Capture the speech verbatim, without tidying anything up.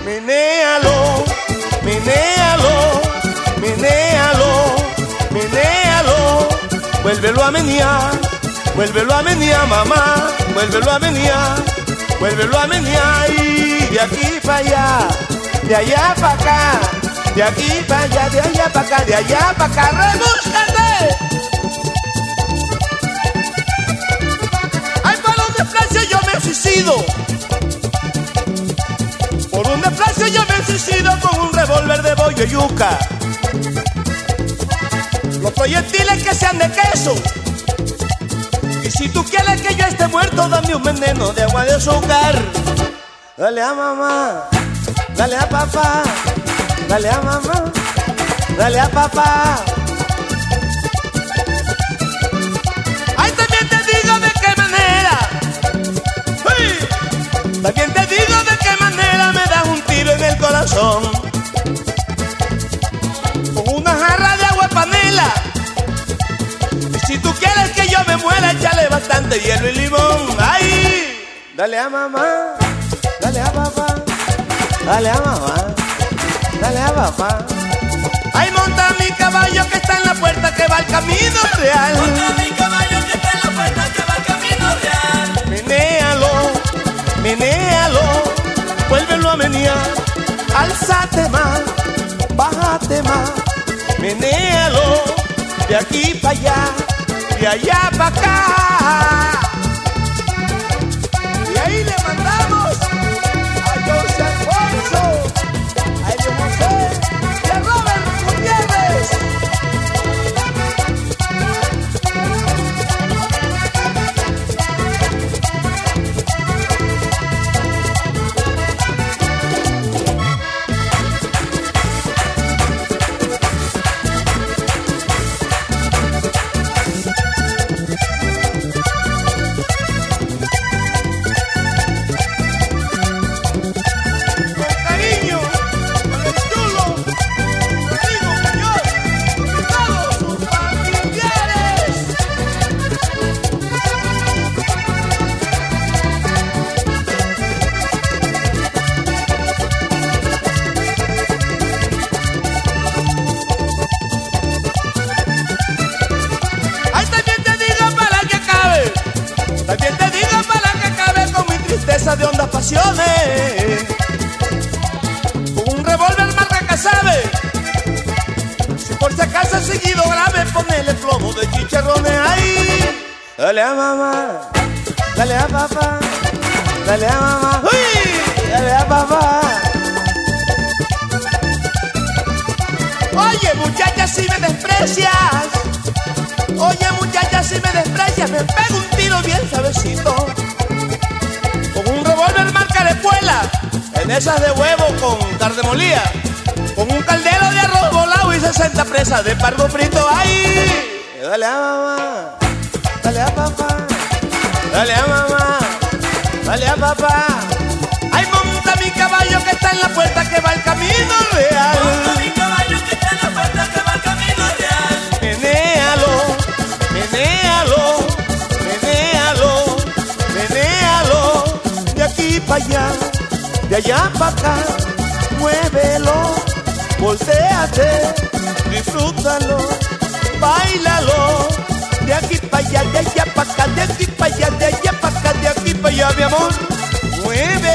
Menéalo, menéalo, menéalo, menéalo. Vuélvelo a menear, vuélvelo a menear, mamá. Vuélvelo a menear, vuélvelo a menear. Y de aquí para allá, de allá para acá, de aquí para allá, de allá para acá, de allá para acá. ¡Rebúscate! Ay, para un desprecio yo me suicido. Por un desprecio yo me suicido con un revólver de bollo y yuca. Los proyectiles que sean de queso. Y si tú quieres que yo esté muerto, dame un veneno de agua de azúcar. Dale a mamá, dale a papá, dale a mamá, dale a papá. Ay, también te digo de qué manera. ¡Uy! También te digo de qué manera me das un tiro en el corazón. Con una jarra de agua panela. Y si tú quieres que yo me muera, échale bastante hielo y limón. ¡Ay! Dale a mamá, dale a papá, dale a mamá, dale a papá. Ay, monta mi caballo que está en la puerta que va al camino real. Monta mi caballo que está en la puerta que va al camino real. Menéalo, menéalo, vuélvelo a menear. Alzate más, bájate más. Menéalo, de aquí para allá, de allá para acá. Y ahí le mandamos a José Alfonso, a Elio José y a Robert Gutiérrez. También te digo para que acabe con mi tristeza de hondas pasiones. Con un revólver marca Casabe. Si por si acaso he seguido grave, ponele plomo de chicharrones ahí. Dale a mamá, dale a papá, dale a mamá, uy, dale a papá. Oye, muchacha, si me desprecias. Oye, muchacha, si me desprecias, me pego un tiro bien suavecito. Con un revólver marca de escuela, en esas de huevo con carne molida. Con un caldero de arroz volado y sesenta presas de pargo frito. ¡Ay! Dale a mamá, dale a papá, dale a mamá, dale a papá. ¡Ay, monta mi caballo que está en la puerta que va al camino real! Monta mi caballo que está en la puerta que va al camino real. Menéalo, menéalo, menéalo, menéalo. De aquí para allá, de allá para acá. Muévelo, voltéate, disfrútalo, báilalo. De aquí para allá, de allá para acá, de aquí para allá, de allá para acá, de aquí para allá, mi amor. Muévelo.